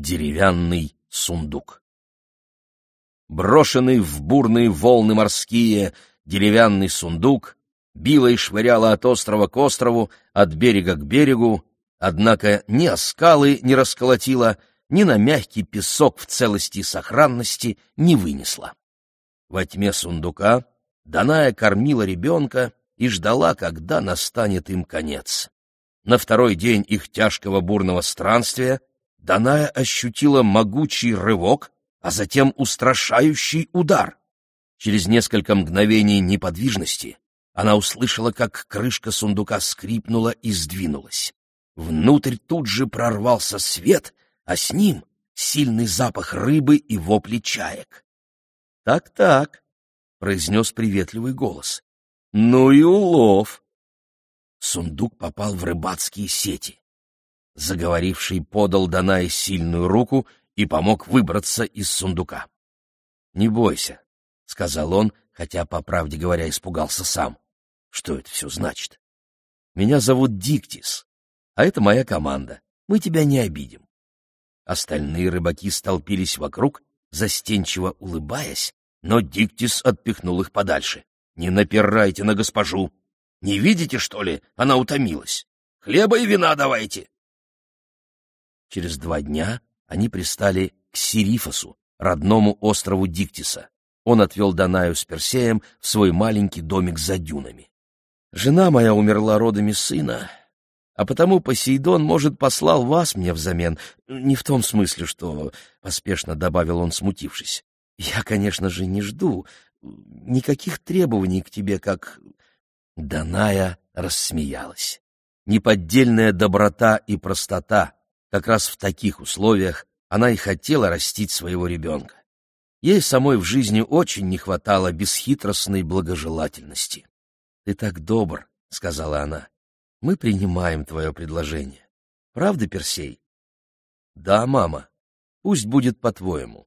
деревянный сундук. Брошенный в бурные волны морские деревянный сундук било и швыряло от острова к острову, от берега к берегу, однако ни о скалы не расколотило, ни на мягкий песок в целости и сохранности не вынесла. Во тьме сундука Даная кормила ребенка и ждала, когда настанет им конец. На второй день их тяжкого бурного странствия Даная ощутила могучий рывок, а затем устрашающий удар. Через несколько мгновений неподвижности она услышала, как крышка сундука скрипнула и сдвинулась. Внутрь тут же прорвался свет, а с ним сильный запах рыбы и вопли чаек. «Так-так», — произнес приветливый голос, — «ну и улов». Сундук попал в рыбацкие сети. Заговоривший подал Данае сильную руку и помог выбраться из сундука. «Не бойся», — сказал он, хотя, по правде говоря, испугался сам. «Что это все значит? Меня зовут Диктис, а это моя команда. Мы тебя не обидим». Остальные рыбаки столпились вокруг, застенчиво улыбаясь, но Диктис отпихнул их подальше. «Не напирайте на госпожу! Не видите, что ли, она утомилась? Хлеба и вина давайте!» Через 2 дня они пристали к Сирифосу, родному острову Диктиса. Он отвел Данаю с Персеем в свой маленький домик за дюнами. «Жена моя умерла родами сына, а потому Посейдон, может, послал вас мне взамен. Не в том смысле, что...» — поспешно добавил он, смутившись. «Я, конечно же, не жду никаких требований к тебе, как...» Даная рассмеялась. Неподдельная доброта и простота. Как раз в таких условиях она и хотела растить своего ребенка. Ей самой в жизни очень не хватало бесхитростной благожелательности. «Ты так добр», — сказала она. «Мы принимаем твое предложение. Правда, Персей?» «Да, мама. Пусть будет по-твоему».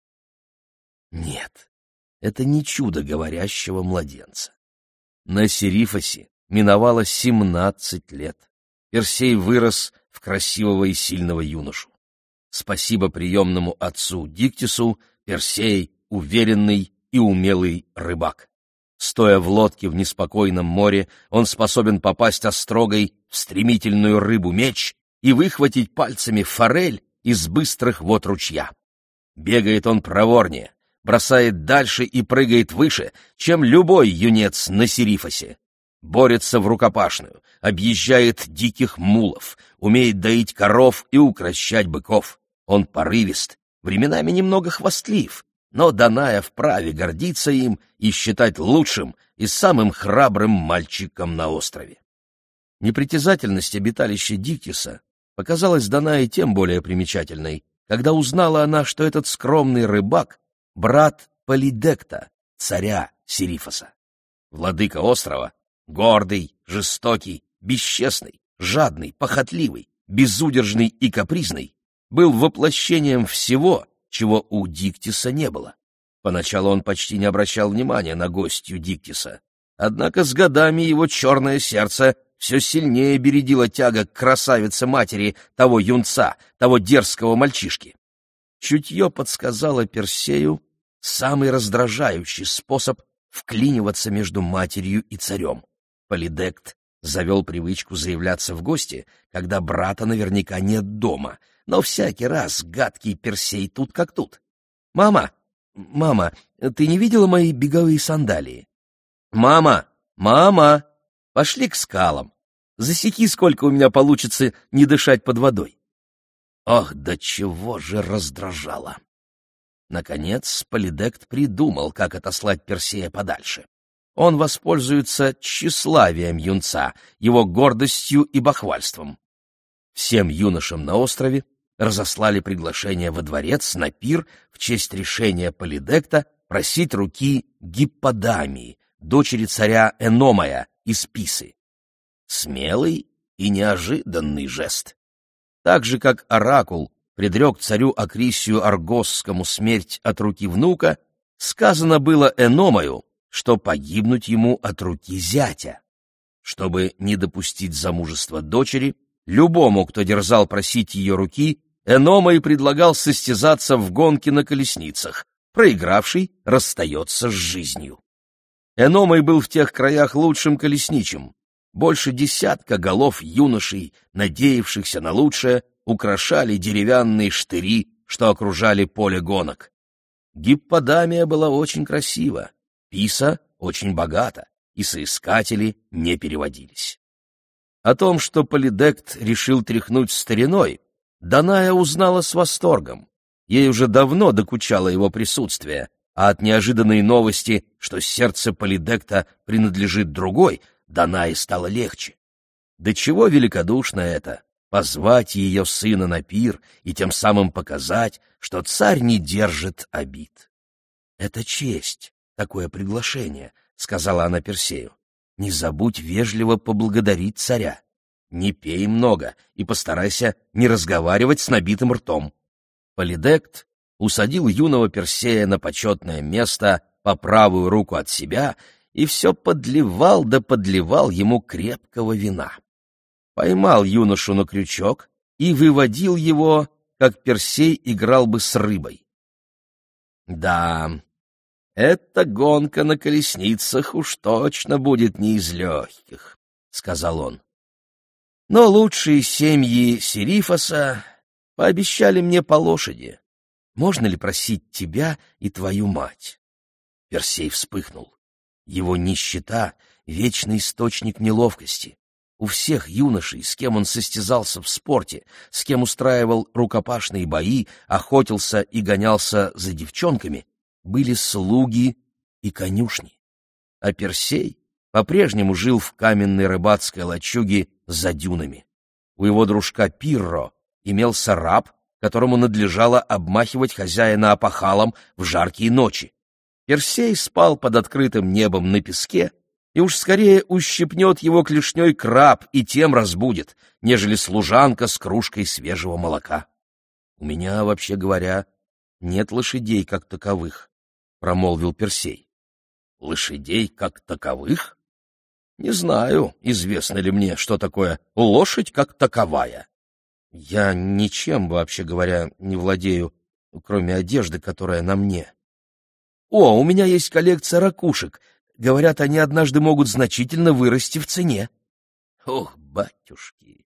Нет, это не чудо говорящего младенца. На Сирифосе миновало 17 лет. Персей вырос в красивого и сильного юношу. Спасибо приемному отцу Диктису, Персей — уверенный и умелый рыбак. Стоя в лодке в неспокойном море, он способен попасть острогой в стремительную рыбу-меч и выхватить пальцами форель из быстрых вод ручья. Бегает он проворнее, бросает дальше и прыгает выше, чем любой юнец на Сирифосе. Борется в рукопашную, объезжает диких мулов, умеет доить коров и укрощать быков. Он порывист, временами немного хвастлив, но Даная вправе гордиться им и считать лучшим и самым храбрым мальчиком на острове. Непритязательность обиталища Диктиса показалась Данае тем более примечательной, когда узнала она, что этот скромный рыбак — брат Полидекта, царя Сирифоса. Владыка острова, гордый, жестокий, бесчестный, жадный, похотливый, безудержный и капризный, был воплощением всего, чего у Диктиса не было. Поначалу он почти не обращал внимания на гостью Диктиса, однако с годами его черное сердце все сильнее бередила тяга к красавице-матери того юнца, того дерзкого мальчишки. Чутье подсказало Персею самый раздражающий способ вклиниваться между матерью и царем. Полидект завел привычку заявляться в гости, когда брата наверняка нет дома, но всякий раз гадкий Персей тут как тут. «Мама, ты не видела мои беговые сандалии?» «Мама, пошли к скалам. Засеки, сколько у меня получится не дышать под водой». Ох, до чего же раздражало! Наконец Полидект придумал, как отослать Персея подальше. Он воспользуется тщеславием юнца, его гордостью и бахвальством. Всем юношам на острове разослали приглашение во дворец на пир в честь решения Полидекта просить руки Гипподамии, дочери царя Эномая из Писы. Смелый и неожиданный жест. Так же, как оракул предрек царю Акрисию Аргосскому смерть от руки внука, сказано было Эномаю, что погибнуть ему от руки зятя. Чтобы не допустить замужества дочери, любому, кто дерзал просить ее руки, Эномой предлагал состязаться в гонке на колесницах. Проигравший расстается с жизнью. Эномой был в тех краях лучшим колесничим. Больше десятка голов юношей, надеявшихся на лучшее, украшали деревянные штыри, что окружали поле гонок. Гипподамия была очень красива, Писа очень богата, и соискатели не переводились. О том, что Полидект решил тряхнуть стариной, Даная узнала с восторгом. Ей уже давно докучало его присутствие, а от неожиданной новости, что сердце Полидекта принадлежит другой, Данае стало легче. До чего великодушно это — позвать ее сына на пир и тем самым показать, что царь не держит обид. — Это честь, такое приглашение, — сказала она Персею. — Не забудь вежливо поблагодарить царя. Не пей много и постарайся не разговаривать с набитым ртом. Полидект усадил юного Персея на почетное место по правую руку от себя и все подливал да подливал ему крепкого вина. Поймал юношу на крючок и выводил его, как Персей играл бы с рыбой. Да, эта гонка на колесницах уж точно будет не из легких, — сказал он. Но лучшие семьи Серифоса пообещали мне по лошади. Можно ли просить тебя и твою мать? Персей вспыхнул. Его нищета — вечный источник неловкости. У всех юношей, с кем он состязался в спорте, с кем устраивал рукопашные бои, охотился и гонялся за девчонками, были слуги и конюшни. А Персей по-прежнему жил в каменной рыбацкой лачуге за дюнами. У его дружка Пирро имелся раб, которому надлежало обмахивать хозяина опахалом в жаркие ночи. Персей спал под открытым небом на песке, и уж скорее ущипнет его клешней краб и тем разбудит, нежели служанка с кружкой свежего молока. — У меня, вообще говоря, нет лошадей как таковых, — промолвил Персей. — Лошадей как таковых? Не знаю, известно ли мне, что такое лошадь как таковая. Я ничем, вообще говоря, не владею, кроме одежды, которая на мне. О, у меня есть коллекция ракушек. Говорят, они однажды могут значительно вырасти в цене. Ох, батюшки,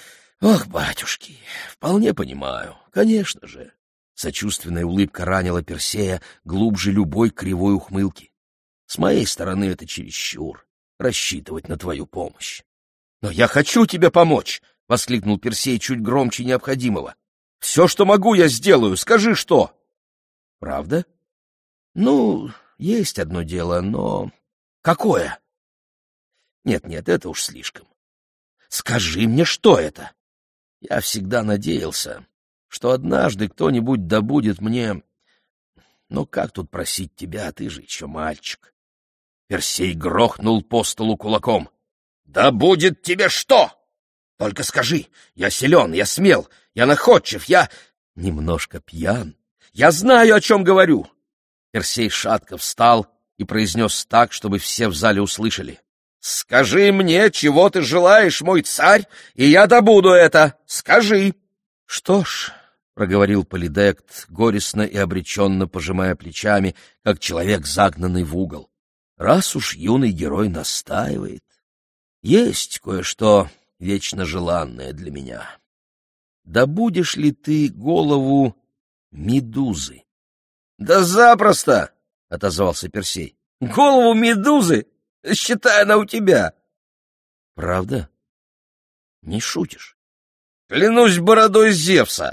вполне понимаю, конечно же. Сочувственная улыбка ранила Персея глубже любой кривой ухмылки. С моей стороны это чересчур — рассчитывать на твою помощь. — Но я хочу тебе помочь! — воскликнул Персей чуть громче необходимого. — Все, что могу, я сделаю. Скажи, что? — Правда? — Ну, есть одно дело, но... — Какое? — Нет, это уж слишком. — Скажи мне, что это? Я всегда надеялся, что однажды кто-нибудь добудет мне... Но как тут просить тебя, ты же еще мальчик. Персей грохнул по столу кулаком. — Да будет тебе что? Только скажи, я силен, я смел, я находчив, я... Немножко пьян. Я знаю, о чем говорю. Персей шатко встал и произнес так, чтобы все в зале услышали. — Скажи мне, чего ты желаешь, мой царь, и я добуду это. Скажи. — Что ж, — проговорил Полидект, горестно и обреченно пожимая плечами, как человек, загнанный в угол, — раз уж юный герой настаивает, есть кое-что вечно желанное для меня. Добудешь ли ты голову медузы? — Да запросто, — отозвался Персей. — Голову медузы? Считай, она у тебя. — Правда? Не шутишь? — Клянусь бородой Зевса.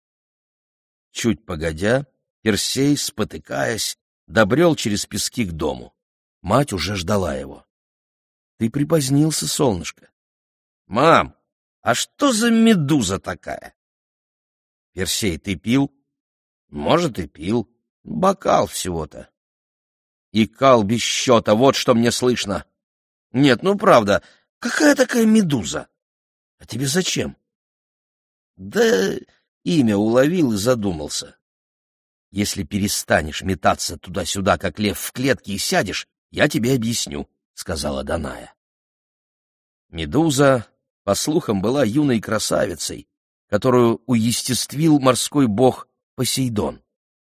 Чуть погодя, Персей, спотыкаясь, добрел через пески к дому. Мать уже ждала его. — Ты припозднился, солнышко. — Мам, а что за медуза такая? — Персей, ты пил? — Может, и пил. Бокал всего-то. — Икал без счета, вот что мне слышно. — Нет, ну правда, какая такая медуза? — А тебе зачем? — Да имя уловил и задумался. — Если перестанешь метаться туда-сюда, как лев в клетке, и сядешь, я тебе объясню, — сказала Даная. Медуза, по слухам, была юной красавицей, которую уестествил морской бог Посейдон.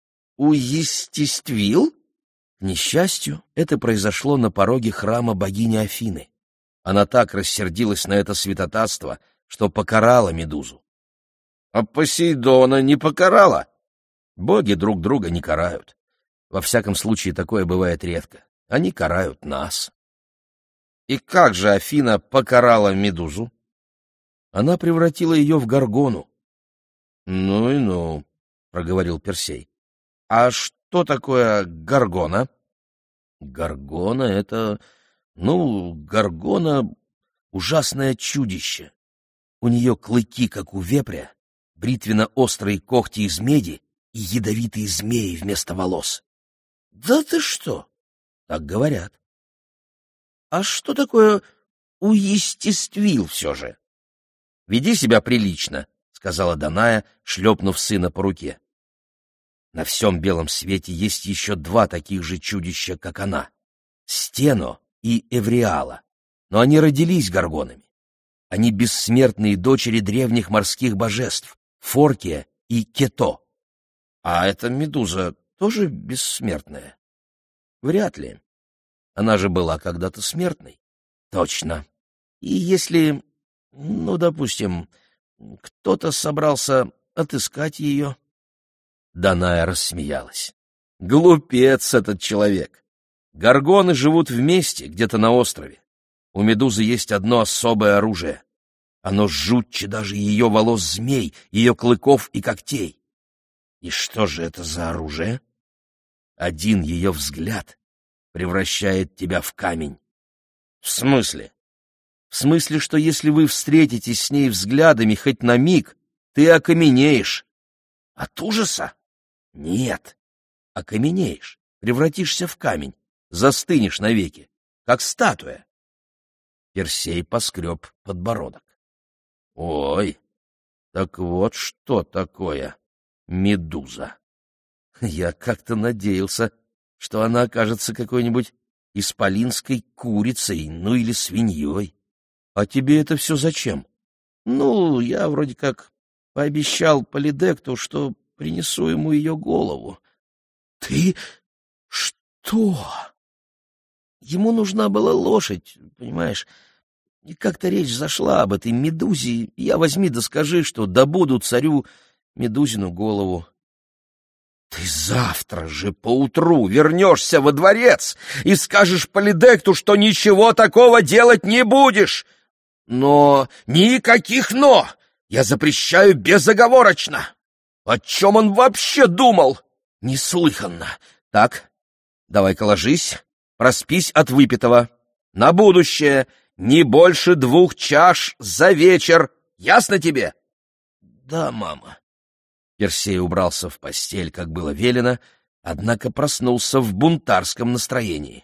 Уестествил? К несчастью, это произошло на пороге храма богини Афины. Она так рассердилась на это святотатство, что покарала Медузу. А Посейдона не покарала? Боги друг друга не карают. Во всяком случае, такое бывает редко. Они карают нас. И как же Афина покарала Медузу? Она превратила ее в горгону. — Ну и ну, — проговорил Персей. — А что такое горгона? — Горгона — это... горгона — ужасное чудище. У нее клыки, как у вепря, бритвенно-острые когти из меди и ядовитые змеи вместо волос. — Да ты что? — Так говорят. — А что такое уестествил все же? — Веди себя прилично, — сказала Даная, шлепнув сына по руке. На всем белом свете есть еще два таких же чудища, как она — Стено и Эвриала, но они родились горгонами. Они бессмертные дочери древних морских божеств — Форкия и Кето. А эта Медуза тоже бессмертная? Вряд ли. Она же была когда-то смертной. Точно. И если, допустим, кто-то собрался отыскать ее... Даная рассмеялась. Глупец этот человек. Горгоны живут вместе, где-то на острове. У Медузы есть одно особое оружие. Оно жутче даже ее волос змей, ее клыков и когтей. И что же это за оружие? Один ее взгляд превращает тебя в камень. В смысле? В смысле, что если вы встретитесь с ней взглядами хоть на миг, ты окаменеешь. От ужаса? Нет. Окаменеешь, превратишься в камень, застынешь навеки, как статуя. Персей поскреб подбородок. Ой, так вот что такое Медуза. Я как-то надеялся, что она окажется какой-нибудь исполинской курицей, или свиньей. А тебе это все зачем? Я вроде как пообещал Полидекту, что принесу ему ее голову. Ты что? Ему нужна была лошадь, понимаешь? И как-то речь зашла об этой Медузе, и я возьми да скажи, что добуду царю Медузину голову. Ты завтра же поутру вернешься во дворец и скажешь Полидекту, что ничего такого делать не будешь. Но никаких «но». Я запрещаю безоговорочно. О чем он вообще думал? Неслыханно. Так, давай-ка ложись, проспись от выпитого. На будущее не больше 2 чаш за вечер. Ясно тебе? Да, мама. Персей убрался в постель, как было велено, однако проснулся в бунтарском настроении.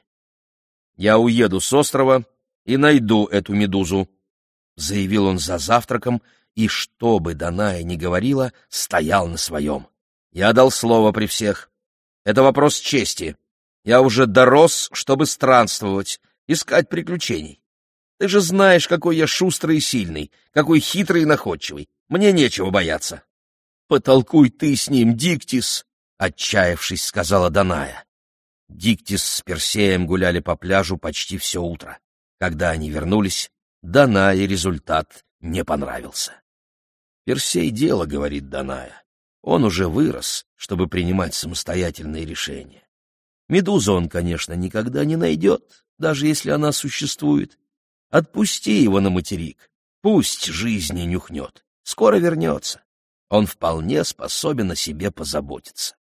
«Я уеду с острова и найду эту Медузу», — заявил он за завтраком, и, что бы Даная ни говорила, стоял на своем. «Я дал слово при всех. Это вопрос чести. Я уже дорос, чтобы странствовать, искать приключений. Ты же знаешь, какой я шустрый и сильный, какой хитрый и находчивый. Мне нечего бояться». «Потолкуй ты с ним, Диктис!» — отчаявшись, сказала Даная. Диктис с Персеем гуляли по пляжу почти все утро. Когда они вернулись, Данае результат не понравился. «Персей дело, — говорит Даная, — он уже вырос, чтобы принимать самостоятельные решения. Медузу он, конечно, никогда не найдет, даже если она существует. Отпусти его на материк, пусть жизни нюхнет, скоро вернется. Он вполне способен о себе позаботиться».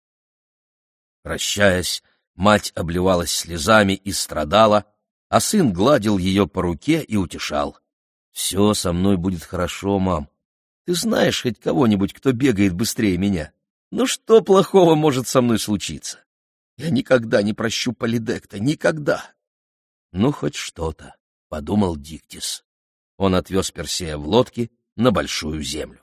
Прощаясь, мать обливалась слезами и страдала, а сын гладил ее по руке и утешал. «Все со мной будет хорошо, мам. Ты знаешь хоть кого-нибудь, кто бегает быстрее меня? Что плохого может со мной случиться? Я никогда не прощу Полидекта, никогда!» «Хоть что-то», — подумал Диктис. Он отвез Персея в лодке на большую землю.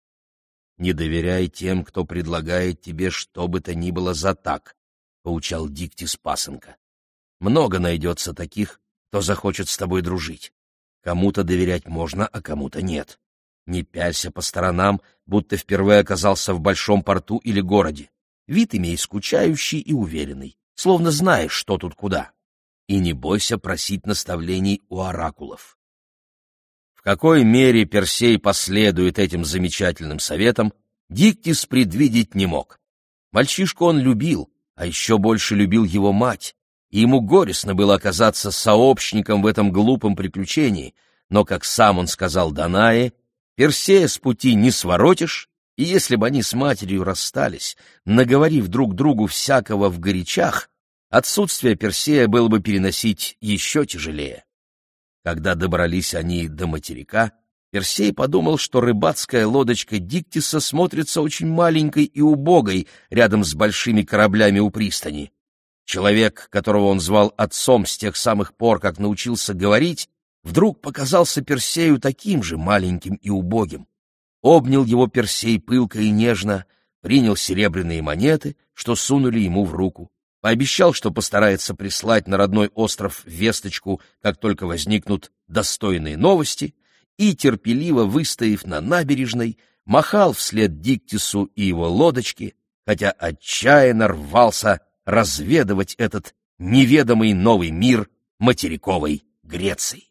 «Не доверяй тем, кто предлагает тебе что бы то ни было за так», — поучал Диктис пасынка. «Много найдется таких, кто захочет с тобой дружить. Кому-то доверять можно, а кому-то нет. Не пялься по сторонам, будто впервые оказался в большом порту или городе. Вид имей скучающий и уверенный, словно знаешь, что тут куда. И не бойся просить наставлений у оракулов. В какой мере Персей последует этим замечательным советам, Диктис предвидеть не мог. Мальчишку он любил, а еще больше любил его мать, и ему горестно было оказаться сообщником в этом глупом приключении, но, как сам он сказал Данае, Персея с пути не своротишь, и если бы они с матерью расстались, наговорив друг другу всякого в горячах, отсутствие Персея было бы переносить еще тяжелее. Когда добрались они до материка, Персей подумал, что рыбацкая лодочка Диктиса смотрится очень маленькой и убогой рядом с большими кораблями у пристани. Человек, которого он звал отцом с тех самых пор, как научился говорить, вдруг показался Персею таким же маленьким и убогим. Обнял его Персей пылко и нежно, принял серебряные монеты, что сунули ему в руку, пообещал, что постарается прислать на родной остров весточку, как только возникнут достойные новости, и, терпеливо выстояв на набережной, махал вслед Диктису и его лодочке, хотя отчаянно рвался разведывать этот неведомый новый мир материковой Греции.